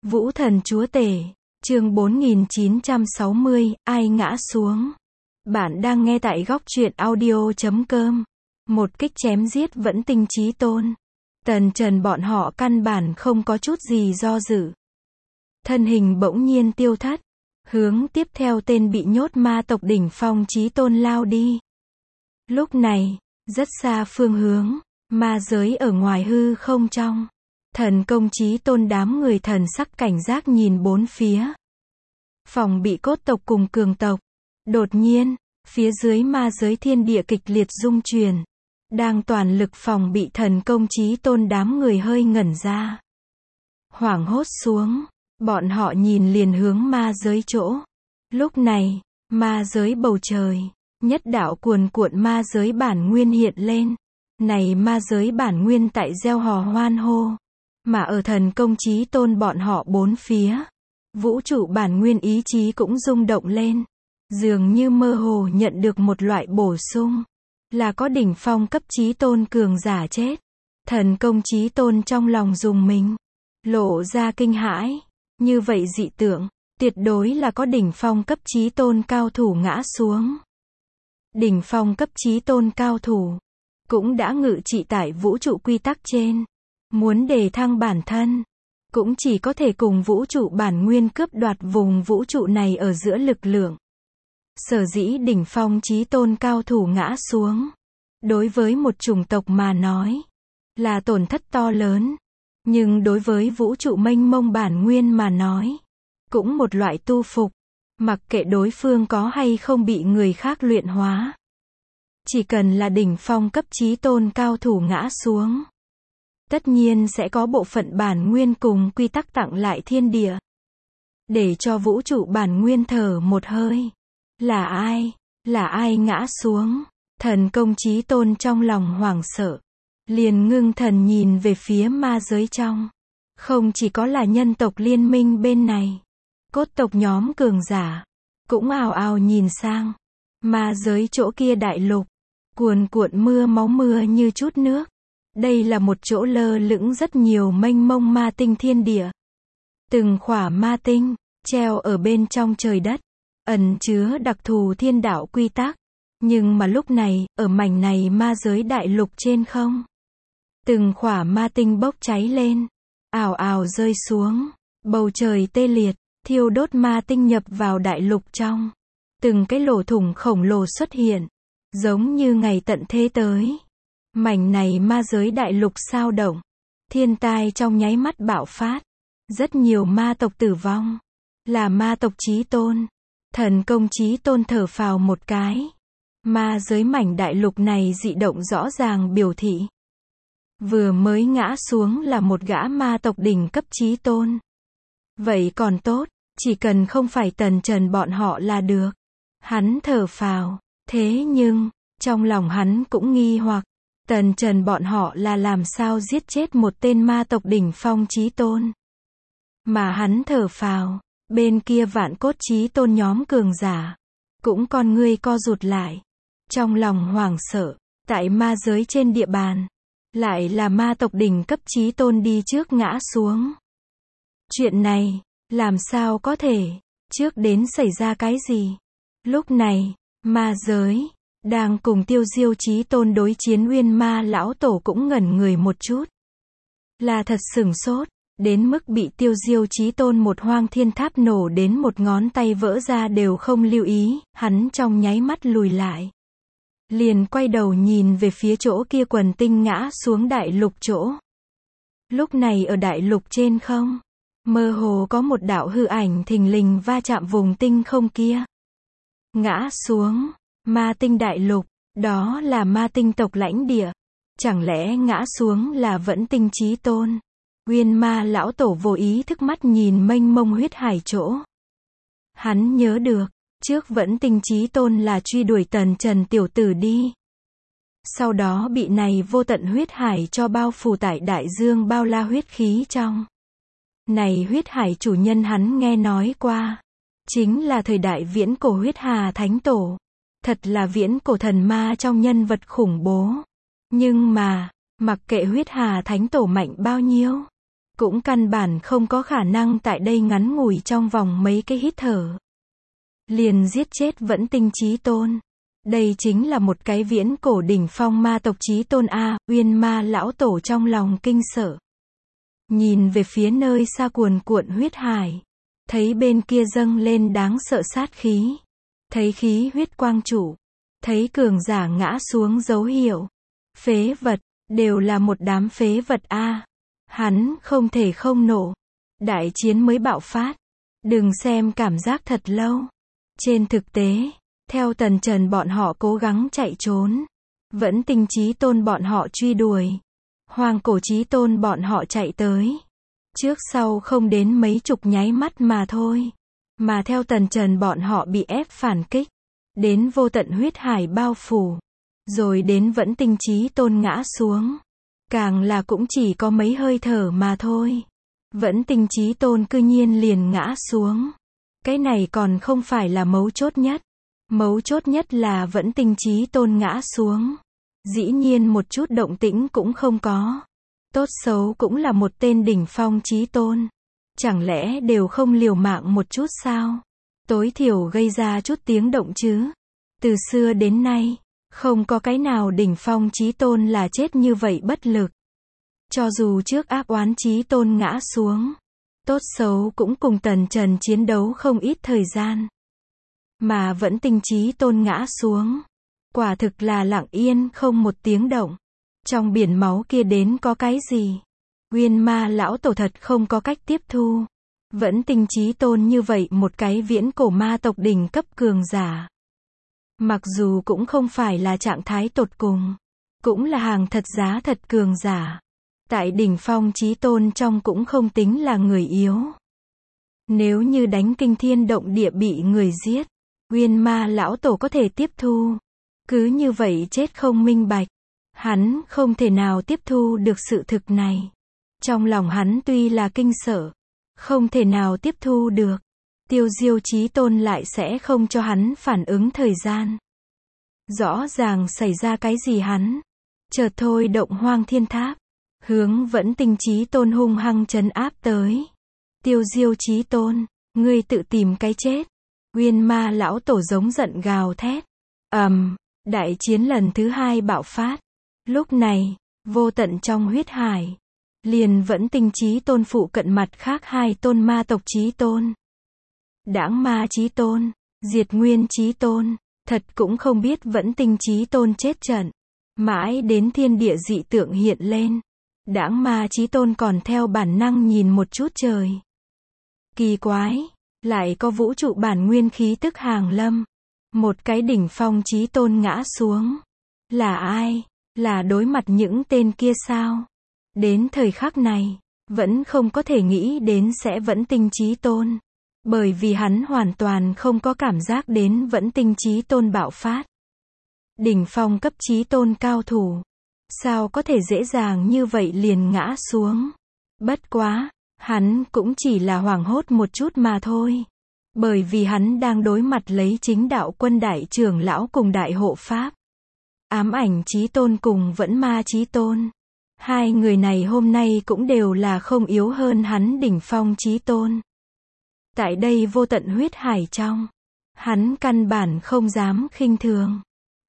Vũ thần chúa tể, chương 4960, ai ngã xuống. Bạn đang nghe tại góc truyện audio.com. Một kích chém giết vẫn tinh chí tôn. Tần Trần bọn họ căn bản không có chút gì do dự. Thân hình bỗng nhiên tiêu thất. Hướng tiếp theo tên bị nhốt ma tộc đỉnh phong chí tôn lao đi. Lúc này, rất xa phương hướng, ma giới ở ngoài hư không trong. Thần công chí tôn đám người thần sắc cảnh giác nhìn bốn phía. Phòng bị cốt tộc cùng cường tộc. Đột nhiên, phía dưới ma giới thiên địa kịch liệt rung chuyển. Đang toàn lực phòng bị thần công chí tôn đám người hơi ngẩn ra. Hoảng hốt xuống, bọn họ nhìn liền hướng ma giới chỗ. Lúc này, ma giới bầu trời, nhất đạo cuồn cuộn ma giới bản nguyên hiện lên. Này ma giới bản nguyên tại gieo hò hoan hô. Mà ở thần công chí tôn bọn họ bốn phía, vũ trụ bản nguyên ý chí cũng rung động lên. Dường như mơ hồ nhận được một loại bổ sung. Là có đỉnh phong cấp chí tôn cường giả chết. Thần công chí tôn trong lòng rùng mình. Lộ ra kinh hãi. Như vậy dị tượng, tuyệt đối là có đỉnh phong cấp chí tôn cao thủ ngã xuống. Đỉnh phong cấp chí tôn cao thủ cũng đã ngự trị tại vũ trụ quy tắc trên. Muốn đề thăng bản thân, cũng chỉ có thể cùng vũ trụ bản nguyên cướp đoạt vùng vũ trụ này ở giữa lực lượng. Sở dĩ đỉnh phong chí tôn cao thủ ngã xuống, đối với một chủng tộc mà nói, là tổn thất to lớn. Nhưng đối với vũ trụ mênh mông bản nguyên mà nói, cũng một loại tu phục, mặc kệ đối phương có hay không bị người khác luyện hóa. Chỉ cần là đỉnh phong cấp chí tôn cao thủ ngã xuống, tất nhiên sẽ có bộ phận bản nguyên cùng quy tắc tặng lại thiên địa. Để cho vũ trụ bản nguyên thở một hơi. Là ai? Là ai ngã xuống? Thần công chí tôn trong lòng hoảng sợ. Liền ngưng thần nhìn về phía ma giới trong. Không chỉ có là nhân tộc liên minh bên này. Cốt tộc nhóm cường giả. Cũng ào ào nhìn sang. Ma giới chỗ kia đại lục. Cuồn cuộn mưa máu mưa như chút nước. Đây là một chỗ lơ lửng rất nhiều mênh mông ma tinh thiên địa. Từng khỏa ma tinh, treo ở bên trong trời đất, ẩn chứa đặc thù thiên đạo quy tắc. Nhưng mà lúc này, ở mảnh này ma giới đại lục trên không. Từng khỏa ma tinh bốc cháy lên, ào ào rơi xuống, bầu trời tê liệt, thiêu đốt ma tinh nhập vào đại lục trong. Từng cái lỗ thủng khổng lồ xuất hiện, giống như ngày tận thế tới. Mảnh này ma giới đại lục sao động. Thiên tai trong nháy mắt bạo phát. Rất nhiều ma tộc tử vong. Là ma tộc chí tôn. Thần công chí tôn thở phào một cái. Ma giới mảnh đại lục này dị động rõ ràng biểu thị. Vừa mới ngã xuống là một gã ma tộc đỉnh cấp chí tôn. Vậy còn tốt, chỉ cần không phải Tần Trần bọn họ là được. Hắn thở phào. Thế nhưng, trong lòng hắn cũng nghi hoặc. Tần Trần bọn họ là làm sao giết chết một tên ma tộc đỉnh phong chí tôn. Mà hắn thở phào, bên kia vạn cốt chí tôn nhóm cường giả. Cũng con ngươi co rụt lại. Trong lòng hoảng sợ, tại ma giới trên địa bàn. Lại là ma tộc đỉnh cấp chí tôn đi trước ngã xuống. Chuyện này, làm sao có thể, trước đến xảy ra cái gì? Lúc này, ma giới đang cùng Tiêu Diêu chí tôn đối chiến Uyên Ma lão tổ cũng ngẩn người một chút. Là thật sửng sốt, đến mức bị Tiêu Diêu chí tôn một hoang thiên tháp nổ đến một ngón tay vỡ ra đều không lưu ý, hắn trong nháy mắt lùi lại. Liền quay đầu nhìn về phía chỗ kia quần tinh ngã xuống đại lục chỗ. Lúc này ở đại lục trên không, mơ hồ có một đạo hư ảnh thình lình va chạm vùng tinh không kia. Ngã xuống. Ma tinh đại lục, đó là ma tinh tộc lãnh địa. Chẳng lẽ ngã xuống là vẫn tinh chí tôn? Uyên Ma lão tổ vô ý thức mắt nhìn mênh mông huyết hải chỗ. Hắn nhớ được, trước vẫn tinh chí tôn là truy đuổi Tần Trần tiểu tử đi. Sau đó bị này vô tận huyết hải cho bao phủ tại đại dương bao la huyết khí trong. Này huyết hải chủ nhân hắn nghe nói qua. Chính là thời đại viễn cổ huyết hà thánh tổ. Thật là viễn cổ thần ma trong nhân vật khủng bố. Nhưng mà, mặc kệ huyết hà thánh tổ mạnh bao nhiêu, cũng căn bản không có khả năng tại đây ngắn ngủi trong vòng mấy cái hít thở liền giết chết Vẫn Tinh Chí Tôn. Đây chính là một cái viễn cổ đỉnh phong ma tộc Chí Tôn a. Uyên Ma lão tổ trong lòng kinh sợ. Nhìn về phía nơi xa cuồn cuộn huyết hải, thấy bên kia dâng lên đáng sợ sát khí, thấy khí huyết quang trụ, thấy cường giả ngã xuống dấu hiệu. Phế vật, đều là một đám phế vật a. Hắn không thể không nổ. Đại chiến mới bạo phát. Đừng xem cảm giác thật lâu. Trên thực tế, theo Tần Trần bọn họ cố gắng chạy trốn, Vẫn Tinh Chí Tôn bọn họ truy đuổi, Hoang Cổ Chí Tôn bọn họ chạy tới, trước sau không đến mấy chục nháy mắt mà thôi. Mà theo Tần Trần bọn họ bị ép phản kích, đến vô tận huyết hải bao phủ, rồi đến Vẫn Tinh Chí Tôn ngã xuống, càng là cũng chỉ có mấy hơi thở mà thôi. Vẫn Tinh Chí Tôn cư nhiên liền ngã xuống. Cái này còn không phải là mấu chốt nhất. Mấu chốt nhất là Vẫn Tinh Chí Tôn ngã xuống, dĩ nhiên một chút động tĩnh cũng không có. Tốt xấu cũng là một tên đỉnh phong Chí Tôn. Chẳng lẽ đều không liều mạng một chút sao? Tối thiểu gây ra chút tiếng động chứ. Từ xưa đến nay, không có cái nào đỉnh phong Chí Tôn là chết như vậy bất lực. Cho dù trước Ác Oán Chí Tôn ngã xuống, tốt xấu cũng cùng Tần Trần chiến đấu không ít thời gian. Mà Vẫn Tinh Chí Tôn ngã xuống, quả thực là lặng yên không một tiếng động. Trong biển máu kia đến có cái gì? Uyên Ma lão tổ thật không có cách tiếp thu. Vẫn Tinh Chí Tôn như vậy một cái viễn cổ ma tộc đỉnh cấp cường giả. Mặc dù cũng không phải là trạng thái tột cùng, cũng là hàng thật giá thật cường giả. Tại đỉnh phong Chí Tôn trong cũng không tính là người yếu. Nếu như đánh kinh thiên động địa bị người giết, Uyên Ma lão tổ có thể tiếp thu. Cứ như vậy chết không minh bạch. Hắn không thể nào tiếp thu được sự thực này. Trong lòng hắn tuy là kinh sợ, không thể nào tiếp thu được. Tiêu Diêu Chí Tôn lại sẽ không cho hắn phản ứng thời gian. Rõ ràng xảy ra cái gì hắn chợt thôi động Hoang Thiên Tháp, hướng Vẫn Tinh Chí Tôn hung hăng trấn áp tới. Tiêu Diêu Chí Tôn, ngươi tự tìm cái chết. Uyên Ma lão tổ giống giận gào thét. Đại chiến lần thứ hai bạo phát. Lúc này, vô tận trong huyết hải, liền Vẫn Tinh Chí Tôn phụ cận mặt khác hai tôn ma tộc Chí Tôn. Đãng Ma Chí Tôn, Diệt Nguyên Chí Tôn, thật cũng không biết Vẫn Tinh Chí Tôn chết trận. Mãi đến thiên địa dị tượng hiện lên, Đãng Ma Chí Tôn còn theo bản năng nhìn một chút trời. Kỳ quái, lại có vũ trụ bản nguyên khí tức hàng lâm. Một cái đỉnh phong Chí Tôn ngã xuống. Là ai? Là đối mặt những tên kia sao? Đến thời khắc này, vẫn không có thể nghĩ đến sẽ Vẫn Tinh Chí Tôn. Bởi vì hắn hoàn toàn không có cảm giác đến Vẫn Tinh Chí Tôn bạo phát. Đỉnh phong cấp Chí Tôn cao thủ. Sao có thể dễ dàng như vậy liền ngã xuống? Bất quá, hắn cũng chỉ là hoảng hốt một chút mà thôi. Bởi vì hắn đang đối mặt lấy Chính Đạo Quân đại trưởng lão cùng đại hộ pháp. Ám Ảnh Chí Tôn cùng Vẫn Ma Chí Tôn. Hai người này hôm nay cũng đều là không yếu hơn hắn đỉnh phong Chí Tôn. Tại đây vô tận huyết hải trong, hắn căn bản không dám khinh thường.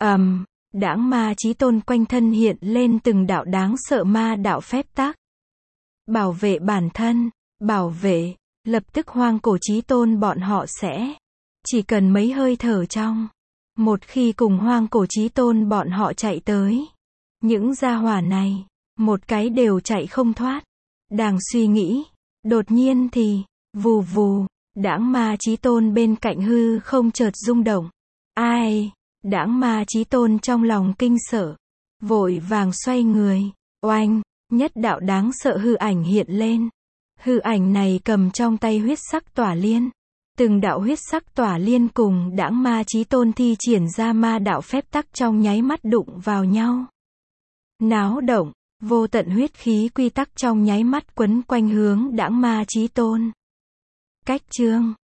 Đãng Ma Chí Tôn quanh thân hiện lên từng đạo đáng sợ ma đạo phép tắc. Bảo vệ bản thân, bảo vệ, lập tức Hoang Cổ Chí Tôn bọn họ sẽ, chỉ cần mấy hơi thở trong. Một khi cùng Hoang Cổ Chí Tôn bọn họ chạy tới, những gia hỏa này, một cái đều chạy không thoát. Đang suy nghĩ, đột nhiên thì, vù vù, Đãng Ma Chí Tôn bên cạnh hư không chợt rung động. Ai? Đãng Ma Chí Tôn trong lòng kinh sợ, vội vàng xoay người, oanh, nhất đạo đáng sợ hư ảnh hiện lên. Hư ảnh này cầm trong tay huyết sắc tỏa liên. Từng đạo huyết sắc tỏa liên cùng Đãng Ma Chí Tôn thi triển ra ma đạo phép tắc trong nháy mắt đụng vào nhau. Náo động, vô tận huyết khí quy tắc trong nháy mắt quấn quanh hướng Đãng Ma Chí Tôn. Cách chương